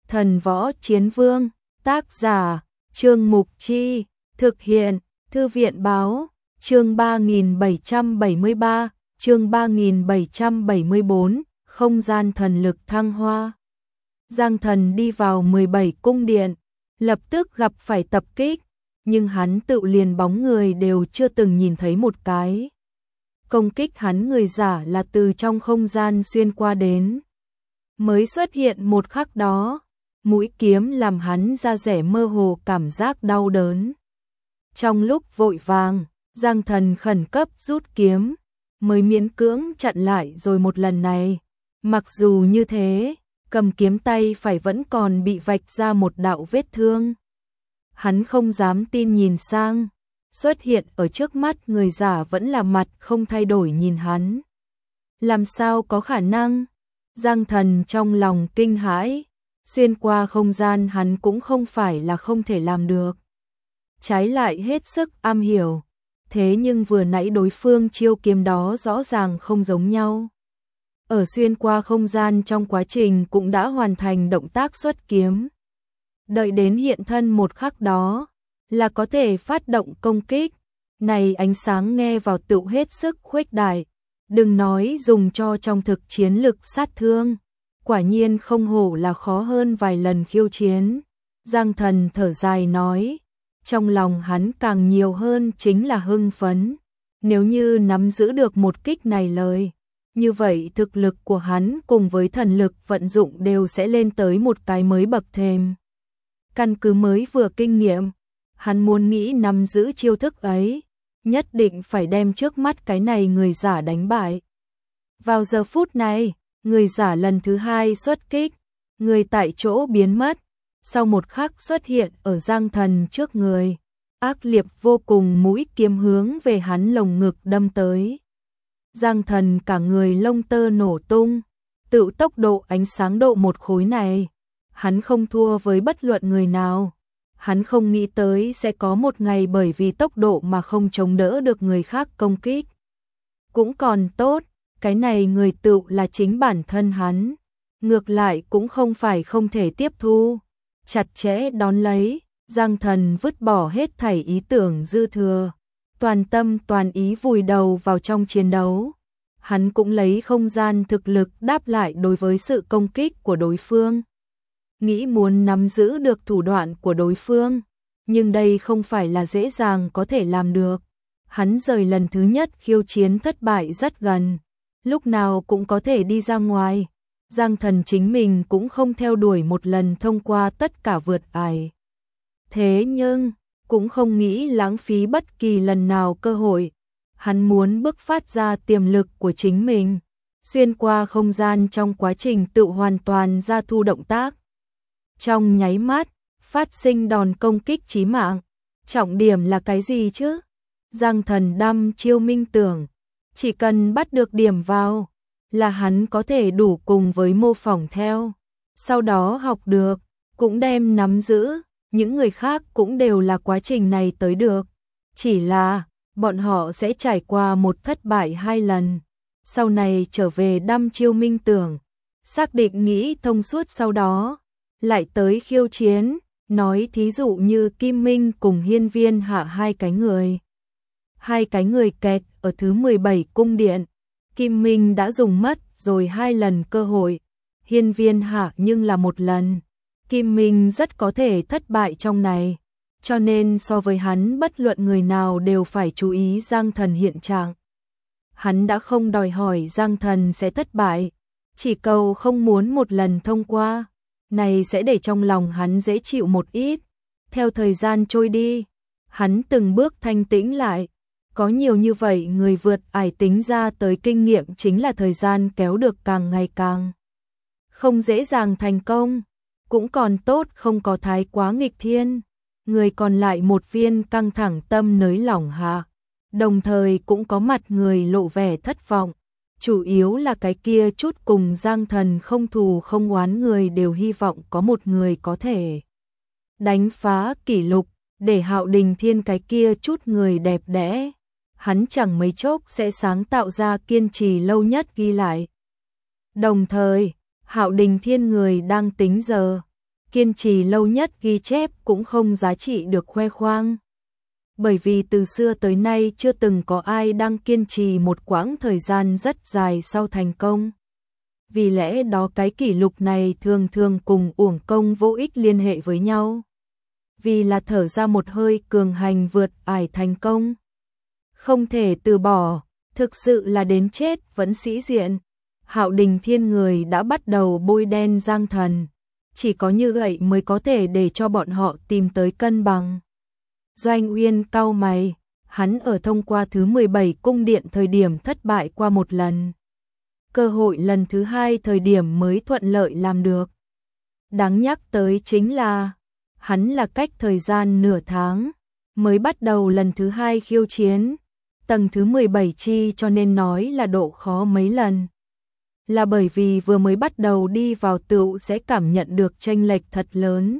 Thần Võ Chiến Vương, tác giả, Trương Mục Chi, thực hiện, Thư viện Báo, chương 3773, chương 3774, không gian thần lực thăng hoa. Giang Thần đi vào 17 cung điện, lập tức gặp phải tập kích, nhưng hắn tự liền bóng người đều chưa từng nhìn thấy một cái. Công kích hắn người giả là từ trong không gian xuyên qua đến. Mới xuất hiện một khắc đó, mũi kiếm làm hắn da rẻ mơ hồ cảm giác đau đớn. Trong lúc vội vàng, Giang Thần khẩn cấp rút kiếm, mới miễn cưỡng chặn lại rồi một lần này. Mặc dù như thế, cầm kiếm tay phải vẫn còn bị vạch ra một đạo vết thương. Hắn không dám tin nhìn sang, xuất hiện ở trước mắt người giả vẫn là mặt không thay đổi nhìn hắn. Làm sao có khả năng? Giang Thần trong lòng kinh hãi, xuyên qua không gian hắn cũng không phải là không thể làm được. Trái lại hết sức am hiểu, thế nhưng vừa nãy đối phương chiêu kiếm đó rõ ràng không giống nhau. Ở xuyên qua không gian trong quá trình cũng đã hoàn thành động tác xuất kiếm. Đợi đến hiện thân một khắc đó, là có thể phát động công kích. Này ánh sáng nghe vào tựu hết sức khuếch đại, đừng nói dùng cho trong thực chiến lực sát thương. Quả nhiên không hổ là khó hơn vài lần khiêu chiến. Giang Thần thở dài nói, trong lòng hắn càng nhiều hơn chính là hưng phấn. Nếu như nắm giữ được một kích này lời, như vậy thực lực của hắn cùng với thần lực vận dụng đều sẽ lên tới một cái mới bậc thềm. Căn cứ mới vừa kinh nghiệm, hắn muốn nghĩ nắm giữ chiêu thức ấy, nhất định phải đem trước mắt cái này người giả đánh bại. Vào giờ phút này, người giả lần thứ hai xuất kích, người tại chỗ biến mất, sau một khắc xuất hiện ở Giang Thần trước người, ác liệt vô cùng mũi kiếm hướng về hắn lồng ngực đâm tới. Giang Thần cả người lông tơ nổ tung, tự tốc độ ánh sáng độ một khối này, hắn không thua với bất luận người nào. Hắn không nghĩ tới sẽ có một ngày bởi vì tốc độ mà không chống đỡ được người khác công kích. Cũng còn tốt, cái này người tự là chính bản thân hắn. Ngược lại cũng không phải không thể tiếp thu. Chặt chẽ đón lấy, Giang Thần vứt bỏ hết thảy ý tưởng dư thừa. Toàn tâm toàn ý vùi đầu vào trong chiến đấu. Hắn cũng lấy không gian thực lực đáp lại đối với sự công kích của đối phương. Nghĩ muốn nắm giữ được thủ đoạn của đối phương, nhưng đây không phải là dễ dàng có thể làm được. Hắn rời lần thứ nhất khiêu chiến thất bại rất gần, lúc nào cũng có thể đi ra ngoài. Giang Thần chính mình cũng không theo đuổi một lần thông qua tất cả vượt ải. Thế nhưng, cũng không nghĩ lãng phí bất kỳ lần nào cơ hội. Hắn muốn bứt phát ra tiềm lực của chính mình, xuyên qua không gian trong quá trình tự hoàn toàn ra thu động tác. Trong nháy mắt, phát sinh đòn công kích chí mạng. Trọng điểm là cái gì chứ? Giang Thần đăm chiêu minh tưởng, chỉ cần bắt được điểm vào, là hắn có thể đủ cùng với mô phỏng theo. Sau đó học được, cũng đem nắm giữ, những người khác cũng đều là quá trình này tới được. Chỉ là, bọn họ sẽ trải qua một thất bại 2 lần. Sau này trở về đăm chiêu minh tưởng, xác định nghĩ thông suốt sau đó. Lại tới khiêu chiến, nói thí dụ như Kim Minh cùng Hiên Viên Hạ hai cái người. Hai cái người kẹt ở thứ 17 cung điện. Kim Minh đã dùng mất rồi 2 lần cơ hội. Hiên Viên Hạ nhưng là 1 lần. Kim Minh rất có thể thất bại trong này. Cho nên so với hắn bất luận người nào đều phải chú ý Giang Thần hiện trạng. Hắn đã không đòi hỏi Giang Thần sẽ thất bại. Chỉ cầu không muốn một lần thông qua. Này sẽ để trong lòng hắn dễ chịu một ít. Theo thời gian trôi đi, hắn từng bước thanh tĩnh lại. Có nhiều như vậy người vượt ải tính ra tới kinh nghiệm chính là thời gian kéo được càng ngày càng không dễ dàng thành công. Cũng còn tốt không có thái quá nghịch thiên. Người còn lại một viên căng thẳng tâm nới lỏng hạ. Đồng thời cũng có mặt người lộ vẻ thất vọng. Chủ yếu là cái kia chút cùng Giang Thần không thù không oán người đều hy vọng có một người có thể đánh phá kỷ lục, để Hạo Đình Thiên cái kia chút người đẹp đẽ. Hắn chẳng mấy chốc sẽ sáng tạo ra kiên trì lâu nhất ghi lại. Đồng thời, Hạo Đình Thiên người đang tính giờ, kiên trì lâu nhất ghi chép cũng không giá trị được khoe khoang. Bởi vì từ xưa tới nay chưa từng có ai đang kiên trì một quãng thời gian rất dài sau thành công. Vì lẽ đó cái kỷ lục này thường thường cùng uổng công vô ích liên hệ với nhau. Vì là thở ra một hơi cường hành vượt ải thành công. Không thể từ bỏ, thực sự là đến chết vẫn sĩ diện. Hạo Đình Thiên người đã bắt đầu bôi đen Giang Thần. Chỉ có như vậy mới có thể để cho bọn họ tìm tới cân bằng. Doanh Uyên cau mày, hắn ở thông qua thứ 17 cung điện thời điểm thất bại qua một lần. Cơ hội lần thứ 2 thời điểm mới thuận lợi làm được. Đáng nhắc tới chính là, hắn là cách thời gian nửa tháng, mới bắt đầu lần thứ 2 khiêu chiến. Tầng thứ 17 chi cho nên nói là độ khó mấy lần. Là bởi vì vừa mới bắt đầu đi vào tựu sẽ cảm nhận được chênh lệch thật lớn.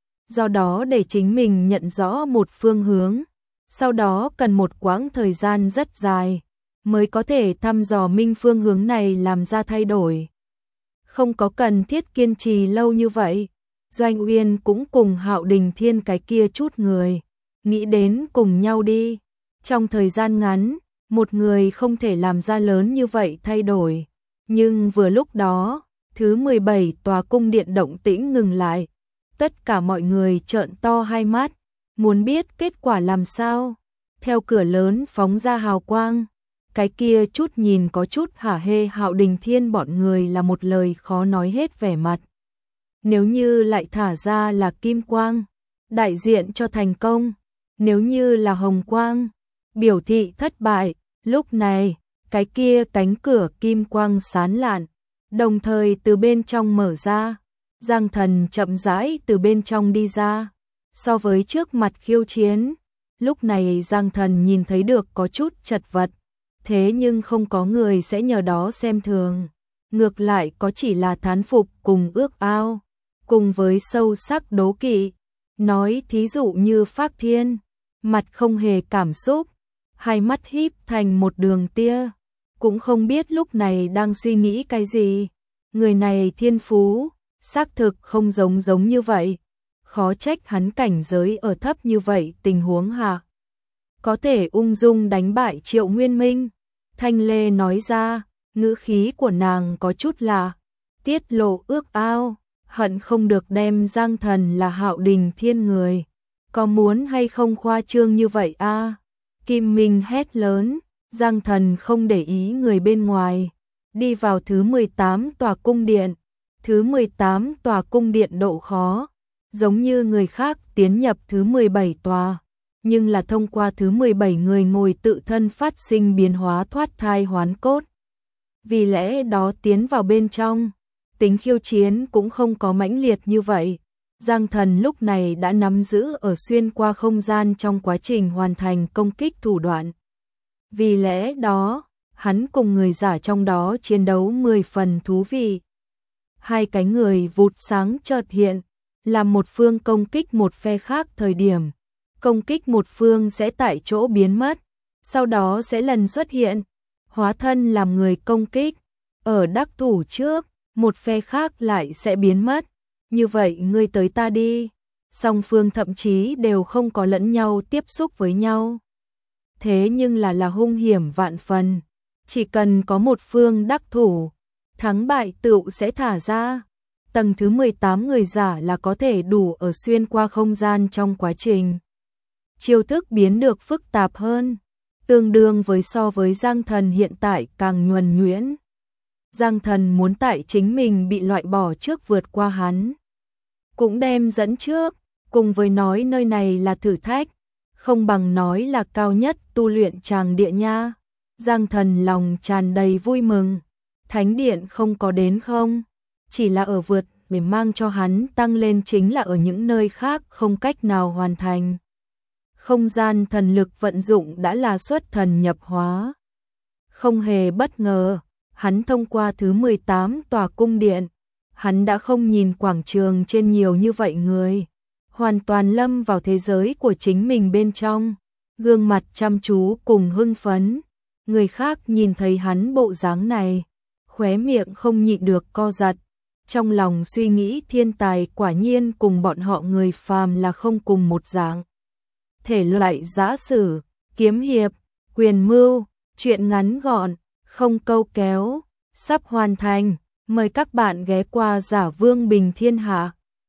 Do đó để chính mình nhận rõ một phương hướng, sau đó cần một quãng thời gian rất dài, mới có thể thăm dò minh phương hướng này làm ra thay đổi. Không có cần thiết kiên trì lâu như vậy, Doanh Uyên cũng cùng Hạo Đình Thiên cái kia chút người, nghĩ đến cùng nhau đi. Trong thời gian ngắn, một người không thể làm ra lớn như vậy thay đổi. Nhưng vừa lúc đó, thứ 17 tòa cung điện động tĩnh ngừng lại. Tất cả mọi người trợn to hai mắt, muốn biết kết quả làm sao. Theo cửa lớn phóng ra hào quang, cái kia chút nhìn có chút hả hê Hạo Đình Thiên bọn người là một lời khó nói hết vẻ mặt. Nếu như lại thả ra là kim quang, đại diện cho thành công. Nếu như là hồng quang, biểu thị thất bại. Lúc này, cái kia cánh cửa kim quang sáng lạn, đồng thời từ bên trong mở ra. Giang Thần chậm rãi từ bên trong đi ra. So với trước mặt khiêu chiến, lúc này Giang Thần nhìn thấy được có chút chật vật. Thế nhưng không có người sẽ nhờ đó xem thường. Ngược lại có chỉ là thán phục cùng ước ao, cùng với sâu sắc đố kỵ. Nói thí dụ như Phác Thiên, mặt không hề cảm xúc, hai mắt híp thành một đường tia, cũng không biết lúc này đang suy nghĩ cái gì. Người này thiên phú, xác thực không giống như vậy. Khó trách hắn cảnh giới ở thấp như vậy tình huống hạ. Có thể ung dung đánh bại Triệu Nguyên Minh. Thanh Lê nói ra, ngữ khí của nàng có chút lạ, tiết lộ ước ao, hận không được đem Giang Thần là Hạo Đình Thiên người. Có muốn hay không khoa trương như vậy a? Kim Minh hét lớn, Giang Thần không để ý người bên ngoài, đi vào thứ 18 tòa cung điện. Thứ 18 tòa cung điện độ khó, giống như người khác tiến nhập thứ 17 tòa, nhưng là thông qua thứ 17 người ngồi tự thân phát sinh biến hóa thoát thai hoán cốt. Vì lẽ đó tiến vào bên trong, tính khiêu chiến cũng không có mãnh liệt như vậy. Giang Thần lúc này đã nắm giữ ở xuyên qua không gian trong quá trình hoàn thành công kích thủ đoạn. Vì lẽ đó, hắn cùng người giả trong đó chiến đấu 10 phần thú vị. Hai cái người vụt sáng chợt hiện, làm một phương công kích một phe khác thời điểm. Công kích một phương sẽ tại chỗ biến mất, sau đó sẽ lần xuất hiện, hóa thân làm người công kích. Ở đắc thủ trước, một phe khác lại sẽ biến mất. Như vậy ngươi tới ta đi. Song phương thậm chí đều không có lẫn nhau tiếp xúc với nhau. Thế nhưng là hung hiểm vạn phần. Chỉ cần có một phương đắc thủ, thắng bại tựu sẽ thả ra. Tầng thứ 18 người giả là có thể đủ ở xuyên qua không gian trong quá trình. Chiêu thức biến được phức tạp hơn, tương đương với so với Giang Thần hiện tại càng nhuần nhuyễn. Giang Thần muốn tại chính mình bị loại bỏ trước vượt qua hắn, cũng đem dẫn trước, cùng với nói nơi này là thử thách, không bằng nói là cao nhất tu luyện tràng địa nha. Giang Thần lòng tràn đầy vui mừng, thánh điện không có đến không, chỉ là ở vượt để mang cho hắn tăng lên chính là ở những nơi khác không cách nào hoàn thành. Không gian thần lực vận dụng đã là xuất thần nhập hóa. Không hề bất ngờ, hắn thông qua thứ 18 tòa cung điện, hắn đã không nhìn quảng trường trên nhiều như vậy người, hoàn toàn lâm vào thế giới của chính mình bên trong, gương mặt chăm chú cùng hưng phấn. Người khác nhìn thấy hắn bộ dáng này, khóe miệng không nhịn được co giật, trong lòng suy nghĩ thiên tài quả nhiên cùng bọn họ người phàm là không cùng một dạng. Thể loại giã sử, kiếm hiệp, quyền mưu, truyện ngắn gọn, không câu kéo, sắp hoàn thành. Mời các bạn ghé qua Giả Vương Bình Thiên Hạ.